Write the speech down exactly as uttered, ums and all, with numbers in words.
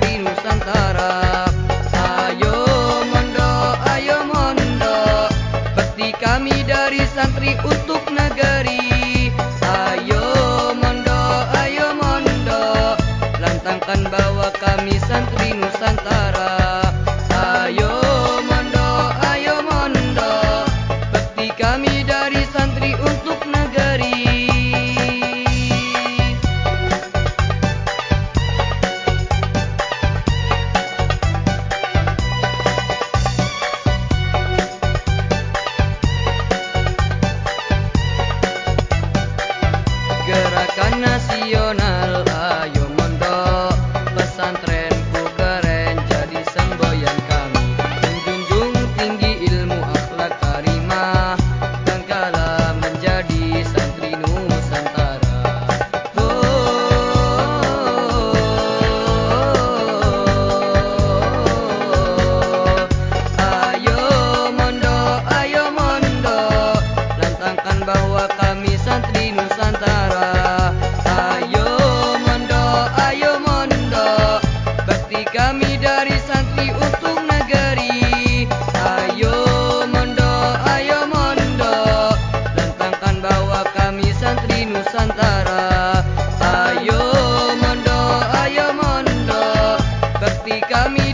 santri Nusantara. Ayo mondo, ayo mondo, bakti kami dari santri untuk negeri. Ayo mondo, ayo mondo, lantangkan bahwa kami santri Nusantara. Ayo mondo, ayo mondo, bakti kami dari santri untuk negeri. Gerakan nasional, ayo mondo, pesantrenku keren jadi semboyan kami. Menjunjung tinggi ilmu akhlak karimah, dan kala menjadi santri Nusantara. Oh, ayo mondo, ayo mondo, lantangkan bahwa kami santri Nusantara. Ayo mondo, ayo mondo, bakti kami dari santri untuk negeri. Ayo mondo, ayo mondo, lantangkan bahwa kami santri Nusantara. Ayo mondo, ayo mondo, bakti kami